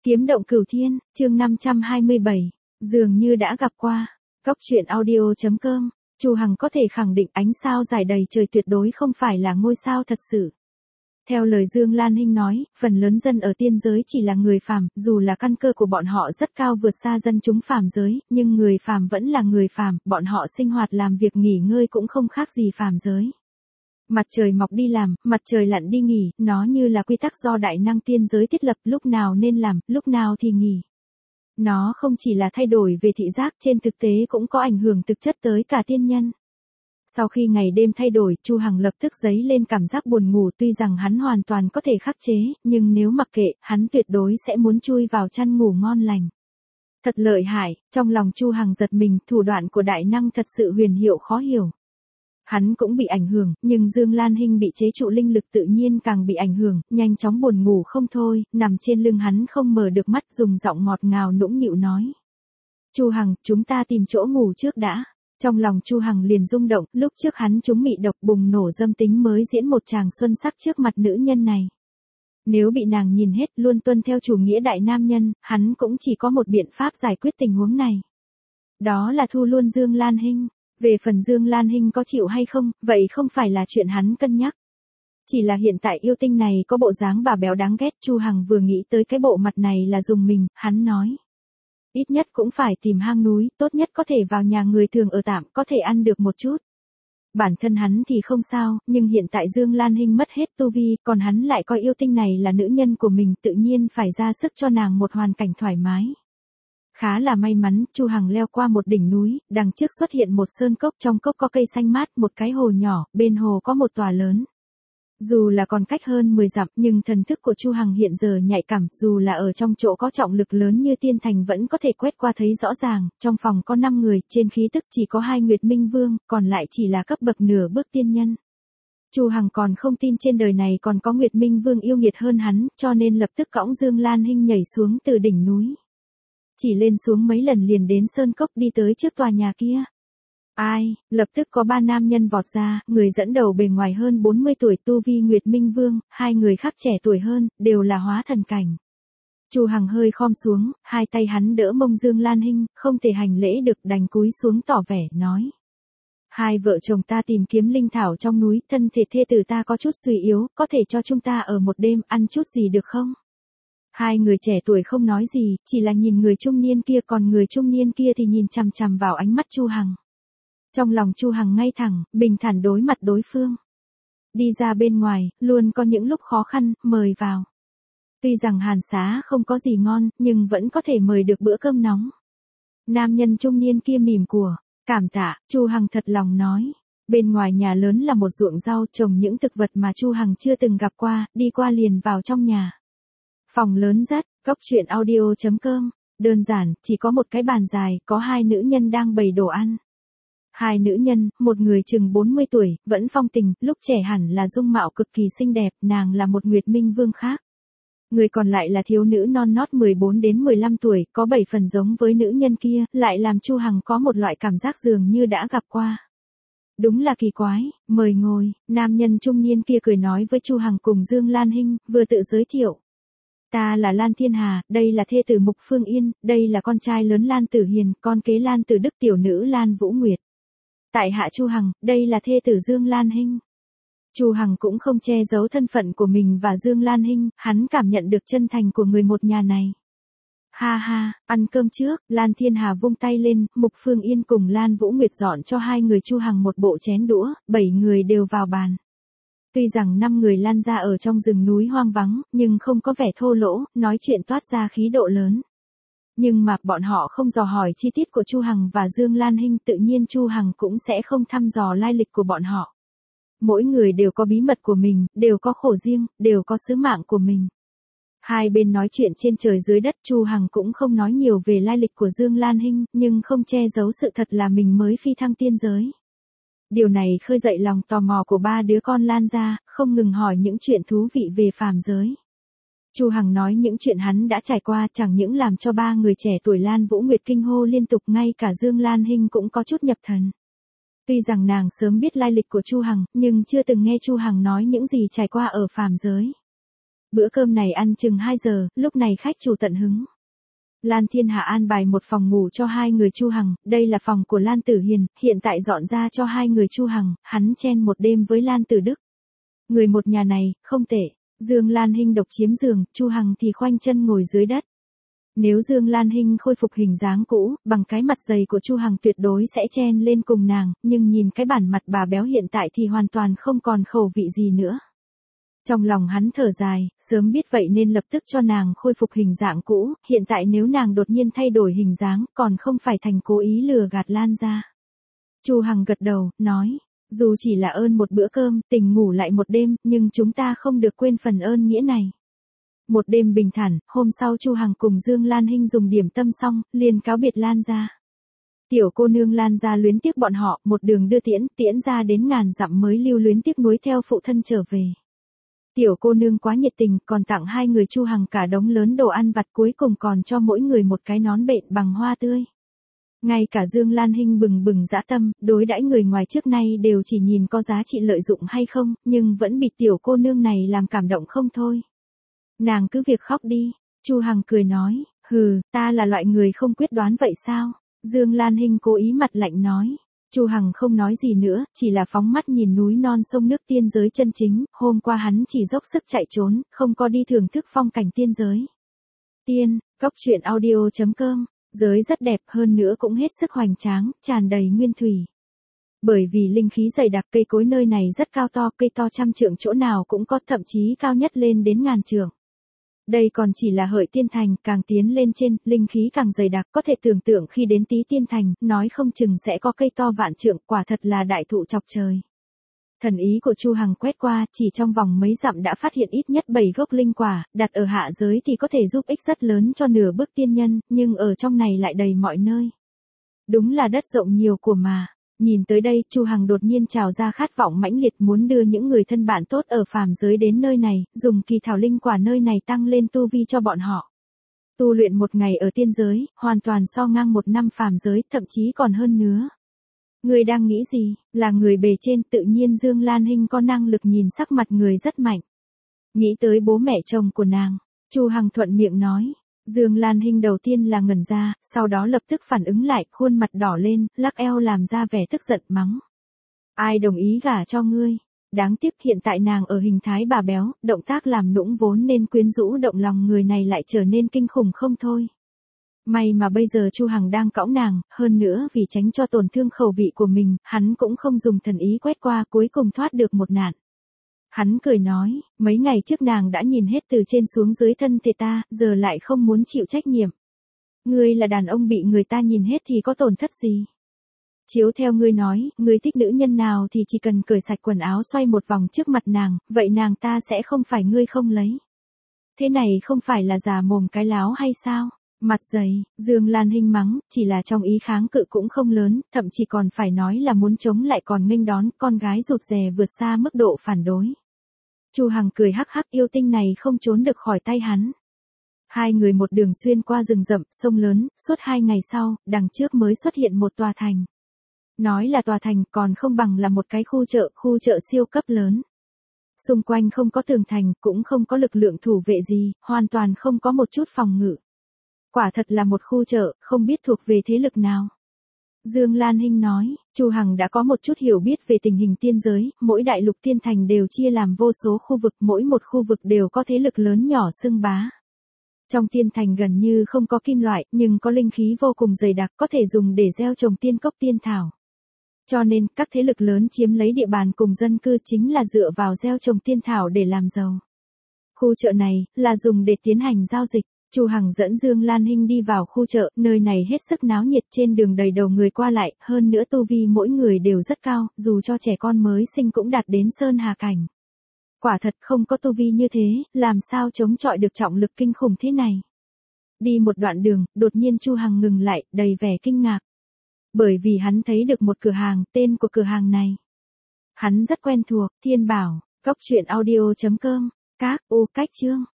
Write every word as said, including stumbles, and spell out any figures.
Kiếm động cửu thiên, chương năm trăm hai mươi bảy, dường như đã gặp qua. Góc truyện audio chấm com, Chu Hằng có thể khẳng định ánh sao dài đầy trời tuyệt đối không phải là ngôi sao thật sự. Theo lời Dương Lan Hinh nói, phần lớn dân ở tiên giới chỉ là người phàm, dù là căn cơ của bọn họ rất cao vượt xa dân chúng phàm giới, nhưng người phàm vẫn là người phàm, bọn họ sinh hoạt làm việc nghỉ ngơi cũng không khác gì phàm giới. Mặt trời mọc đi làm, mặt trời lặn đi nghỉ, nó như là quy tắc do đại năng tiên giới thiết lập, lúc nào nên làm, lúc nào thì nghỉ. Nó không chỉ là thay đổi về thị giác, trên thực tế cũng có ảnh hưởng thực chất tới cả tiên nhân. Sau khi ngày đêm thay đổi, Chu Hằng lập tức dấy lên cảm giác buồn ngủ, tuy rằng hắn hoàn toàn có thể khắc chế, nhưng nếu mặc kệ, hắn tuyệt đối sẽ muốn chui vào chăn ngủ ngon lành. Thật lợi hại, trong lòng Chu Hằng giật mình, thủ đoạn của đại năng thật sự huyền diệu khó hiểu. Hắn cũng bị ảnh hưởng, nhưng Dương Lan Hinh bị chế trụ linh lực tự nhiên càng bị ảnh hưởng, nhanh chóng buồn ngủ không thôi, nằm trên lưng hắn không mở được mắt, dùng giọng ngọt ngào nũng nịu nói. Chu Hằng, chúng ta tìm chỗ ngủ trước đã. Trong lòng Chu Hằng liền rung động, lúc trước hắn trúng mị độc bùng nổ dâm tính mới diễn một tràng xuân sắc trước mặt nữ nhân này. Nếu bị nàng nhìn hết luôn tuân theo chủ nghĩa đại nam nhân, hắn cũng chỉ có một biện pháp giải quyết tình huống này. Đó là thu luôn Dương Lan Hinh. Về phần Dương Lan Hinh có chịu hay không, vậy không phải là chuyện hắn cân nhắc. Chỉ là hiện tại yêu tinh này có bộ dáng bà béo đáng ghét, Chu Hằng vừa nghĩ tới cái bộ mặt này là dùng mình, hắn nói. Ít nhất cũng phải tìm hang núi, tốt nhất có thể vào nhà người thường ở tạm, có thể ăn được một chút. Bản thân hắn thì không sao, nhưng hiện tại Dương Lan Hinh mất hết tu vi, còn hắn lại coi yêu tinh này là nữ nhân của mình, tự nhiên phải ra sức cho nàng một hoàn cảnh thoải mái. Khá là may mắn, Chu Hằng leo qua một đỉnh núi, đằng trước xuất hiện một sơn cốc, trong cốc có cây xanh mát, một cái hồ nhỏ, bên hồ có một tòa lớn. Dù là còn cách hơn mười dặm, nhưng thần thức của Chu Hằng hiện giờ nhạy cảm, dù là ở trong chỗ có trọng lực lớn như tiên thành vẫn có thể quét qua thấy rõ ràng, trong phòng có năm người, trên khí tức chỉ có hai Nguyệt Minh Vương, còn lại chỉ là cấp bậc nửa bước tiên nhân. Chu Hằng còn không tin trên đời này còn có Nguyệt Minh Vương yêu nghiệt hơn hắn, cho nên lập tức cõng Dương Lan Hinh nhảy xuống từ đỉnh núi. Chỉ lên xuống mấy lần liền đến sơn cốc, đi tới trước tòa nhà kia. Ai, lập tức có ba nam nhân vọt ra, người dẫn đầu bề ngoài hơn bốn mươi tuổi, tu vi Nguyệt Minh Vương, hai người khác trẻ tuổi hơn, đều là hóa thần cảnh. Chu Hằng hơi khom xuống, hai tay hắn đỡ mông Dương Lan Hinh, không thể hành lễ được, đành cúi xuống tỏ vẻ, nói. Hai vợ chồng ta tìm kiếm linh thảo trong núi, thân thể thê tử ta có chút suy yếu, có thể cho chúng ta ở một đêm, ăn chút gì được không? Hai người trẻ tuổi không nói gì, chỉ là nhìn người trung niên kia, còn người trung niên kia thì nhìn chằm chằm vào ánh mắt Chu Hằng. Trong lòng Chu Hằng ngay thẳng, bình thản đối mặt đối phương. Đi ra bên ngoài, luôn có những lúc khó khăn, mời vào. Tuy rằng hàn xá không có gì ngon, nhưng vẫn có thể mời được bữa cơm nóng. Nam nhân trung niên kia mỉm của, cảm tạ, Chu Hằng thật lòng nói. Bên ngoài nhà lớn là một ruộng rau, trồng những thực vật mà Chu Hằng chưa từng gặp qua, đi qua liền vào trong nhà. Phòng lớn rất, góc truyện audio chấm com, đơn giản, chỉ có một cái bàn dài, có hai nữ nhân đang bày đồ ăn. Hai nữ nhân, một người chừng bốn mươi tuổi, vẫn phong tình, lúc trẻ hẳn là dung mạo cực kỳ xinh đẹp, nàng là một Nguyệt Minh Vương khác. Người còn lại là thiếu nữ non nót mười bốn đến mười lăm tuổi, có bảy phần giống với nữ nhân kia, lại làm Chu Hằng có một loại cảm giác dường như đã gặp qua. Đúng là kỳ quái, mời ngồi, nam nhân trung niên kia cười nói với Chu Hằng cùng Dương Lan Hinh, vừa tự giới thiệu. Ta là Lan Thiên Hà, đây là thê tử Mục Phương Yên, đây là con trai lớn Lan Tử Hiền, con kế Lan Tử Đức, tiểu nữ Lan Vũ Nguyệt. Tại hạ Chu Hằng, đây là thê tử Dương Lan Hinh. Chu Hằng cũng không che giấu thân phận của mình và Dương Lan Hinh, hắn cảm nhận được chân thành của người một nhà này. Ha ha, ăn cơm trước, Lan Thiên Hà vung tay lên, Mục Phương Yên cùng Lan Vũ Nguyệt dọn cho hai người Chu Hằng một bộ chén đũa, bảy người đều vào bàn. Tuy rằng năm người Lan ra ở trong rừng núi hoang vắng, nhưng không có vẻ thô lỗ, nói chuyện toát ra khí độ lớn. Nhưng mà bọn họ không dò hỏi chi tiết của Chu Hằng và Dương Lan Hinh, tự nhiên Chu Hằng cũng sẽ không thăm dò lai lịch của bọn họ. Mỗi người đều có bí mật của mình, đều có khổ riêng, đều có sứ mạng của mình. Hai bên nói chuyện trên trời dưới đất, Chu Hằng cũng không nói nhiều về lai lịch của Dương Lan Hinh, nhưng không che giấu sự thật là mình mới phi thăng tiên giới. Điều này khơi dậy lòng tò mò của ba đứa con Lan ra, không ngừng hỏi những chuyện thú vị về phàm giới. Chu Hằng nói những chuyện hắn đã trải qua, chẳng những làm cho ba người trẻ tuổi Lan Vũ Nguyệt kinh hô liên tục, ngay cả Dương Lan Hinh cũng có chút nhập thần. Tuy rằng nàng sớm biết lai lịch của Chu Hằng, nhưng chưa từng nghe Chu Hằng nói những gì trải qua ở phàm giới. Bữa cơm này ăn chừng hai giờ, lúc này khách chủ tận hứng. Lan Thiên Hạ an bài một phòng ngủ cho hai người Chu Hằng, đây là phòng của Lan Tử Hiền, hiện tại dọn ra cho hai người Chu Hằng, hắn chen một đêm với Lan Tử Đức. Người một nhà này, không tệ. Dương Lan Hinh độc chiếm giường, Chu Hằng thì khoanh chân ngồi dưới đất. Nếu Dương Lan Hinh khôi phục hình dáng cũ, bằng cái mặt dày của Chu Hằng tuyệt đối sẽ chen lên cùng nàng, nhưng nhìn cái bản mặt bà béo hiện tại thì hoàn toàn không còn khẩu vị gì nữa. Trong lòng hắn thở dài, sớm biết vậy nên lập tức cho nàng khôi phục hình dạng cũ, hiện tại nếu nàng đột nhiên thay đổi hình dáng, còn không phải thành cố ý lừa gạt Lan ra. Chu Hằng gật đầu, nói, dù chỉ là ơn một bữa cơm, tình ngủ lại một đêm, nhưng chúng ta không được quên phần ơn nghĩa này. Một đêm bình thản, hôm sau Chu Hằng cùng Dương Lan Hinh dùng điểm tâm xong, liền cáo biệt Lan ra. Tiểu cô nương Lan ra luyến tiếc bọn họ, một đường đưa tiễn, tiễn ra đến ngàn dặm mới lưu luyến tiếc nuối theo phụ thân trở về. Tiểu cô nương quá nhiệt tình, còn tặng hai người Chu Hằng cả đống lớn đồ ăn vặt, cuối cùng còn cho mỗi người một cái nón bện bằng hoa tươi. Ngay cả Dương Lan Hinh bừng bừng dã tâm, đối đãi người ngoài trước nay đều chỉ nhìn có giá trị lợi dụng hay không, nhưng vẫn bị tiểu cô nương này làm cảm động không thôi. Nàng cứ việc khóc đi, Chu Hằng cười nói, hừ, ta là loại người không quyết đoán vậy sao? Dương Lan Hinh cố ý mặt lạnh nói. Chu Hằng không nói gì nữa, chỉ là phóng mắt nhìn núi non sông nước tiên giới chân chính, hôm qua hắn chỉ dốc sức chạy trốn, không có đi thưởng thức phong cảnh tiên giới. Tiên, Cốc Truyện Audio chấm com, giới rất đẹp hơn nữa cũng hết sức hoành tráng, tràn đầy nguyên thủy. Bởi vì linh khí dày đặc, cây cối nơi này rất cao to, cây to trăm trượng chỗ nào cũng có, thậm chí cao nhất lên đến ngàn trượng. Đây còn chỉ là Hợi Tiên Thành, càng tiến lên trên, linh khí càng dày đặc, có thể tưởng tượng khi đến Tý Tiên Thành, nói không chừng sẽ có cây to vạn trượng, quả thật là đại thụ chọc trời. Thần ý của Chu Hằng quét qua, chỉ trong vòng mấy dặm đã phát hiện ít nhất bảy gốc linh quả, đặt ở hạ giới thì có thể giúp ích rất lớn cho nửa bước tiên nhân, nhưng ở trong này lại đầy mọi nơi. Đúng là đất rộng nhiều của mà. Nhìn tới đây, Chu Hằng đột nhiên trào ra khát vọng mãnh liệt muốn đưa những người thân bạn tốt ở phàm giới đến nơi này, dùng kỳ thảo linh quả nơi này tăng lên tu vi cho bọn họ. Tu luyện một ngày ở tiên giới, hoàn toàn so ngang một năm phàm giới, thậm chí còn hơn nữa. Người đang nghĩ gì? Là người bề trên, tự nhiên Dương Lan Hinh có năng lực nhìn sắc mặt người rất mạnh. Nghĩ tới bố mẹ chồng của nàng, Chu Hằng thuận miệng nói. Dương Lan Hinh đầu tiên là ngẩn ra, sau đó lập tức phản ứng lại, khuôn mặt đỏ lên, lắc eo làm ra vẻ tức giận mắng. Ai đồng ý gả cho ngươi? Đáng tiếc hiện tại nàng ở hình thái bà béo, động tác làm nũng vốn nên quyến rũ động lòng người này lại trở nên kinh khủng không thôi. May mà bây giờ Chu Hằng đang cõng nàng, hơn nữa vì tránh cho tổn thương khẩu vị của mình, hắn cũng không dùng thần ý quét qua, cuối cùng thoát được một nạn. Hắn cười nói, mấy ngày trước nàng đã nhìn hết từ trên xuống dưới thân thể ta, giờ lại không muốn chịu trách nhiệm. Ngươi là đàn ông bị người ta nhìn hết thì có tổn thất gì? Chiếu theo ngươi nói, ngươi thích nữ nhân nào thì chỉ cần cởi sạch quần áo xoay một vòng trước mặt nàng, vậy nàng ta sẽ không phải ngươi không lấy. Thế này không phải là già mồm cái láo hay sao? Mặt dày, Dương Lan Hinh mắng, chỉ là trong ý kháng cự cũng không lớn, thậm chí còn phải nói là muốn chống lại còn nghênh đón, con gái rụt rè vượt xa mức độ phản đối. Chu Hằng cười hắc hắc, yêu tinh này không trốn được khỏi tay hắn. Hai người một đường xuyên qua rừng rậm, sông lớn, suốt hai ngày sau, đằng trước mới xuất hiện một tòa thành. Nói là tòa thành còn không bằng là một cái khu chợ, khu chợ siêu cấp lớn. Xung quanh không có tường thành, cũng không có lực lượng thủ vệ gì, hoàn toàn không có một chút phòng ngự. Quả thật là một khu chợ, không biết thuộc về thế lực nào. Dương Lan Hinh nói, Chu Hằng đã có một chút hiểu biết về tình hình tiên giới, mỗi đại lục tiên thành đều chia làm vô số khu vực, mỗi một khu vực đều có thế lực lớn nhỏ xưng bá. Trong tiên thành gần như không có kim loại, nhưng có linh khí vô cùng dày đặc, có thể dùng để gieo trồng tiên cốc tiên thảo. Cho nên, các thế lực lớn chiếm lấy địa bàn cùng dân cư chính là dựa vào gieo trồng tiên thảo để làm giàu. Khu chợ này, là dùng để tiến hành giao dịch. Chu Hằng dẫn Dương Lan Hinh đi vào khu chợ, nơi này hết sức náo nhiệt, trên đường đầy đầu người qua lại, hơn nữa tu vi mỗi người đều rất cao, dù cho trẻ con mới sinh cũng đạt đến sơn hà cảnh. Quả thật không có tu vi như thế, làm sao chống chọi được trọng lực kinh khủng thế này. Đi một đoạn đường, đột nhiên Chu Hằng ngừng lại, đầy vẻ kinh ngạc. Bởi vì hắn thấy được một cửa hàng, tên của cửa hàng này. Hắn rất quen thuộc, Thiên Bảo, Cốc Truyện Audio chấm com, các ô cách chương.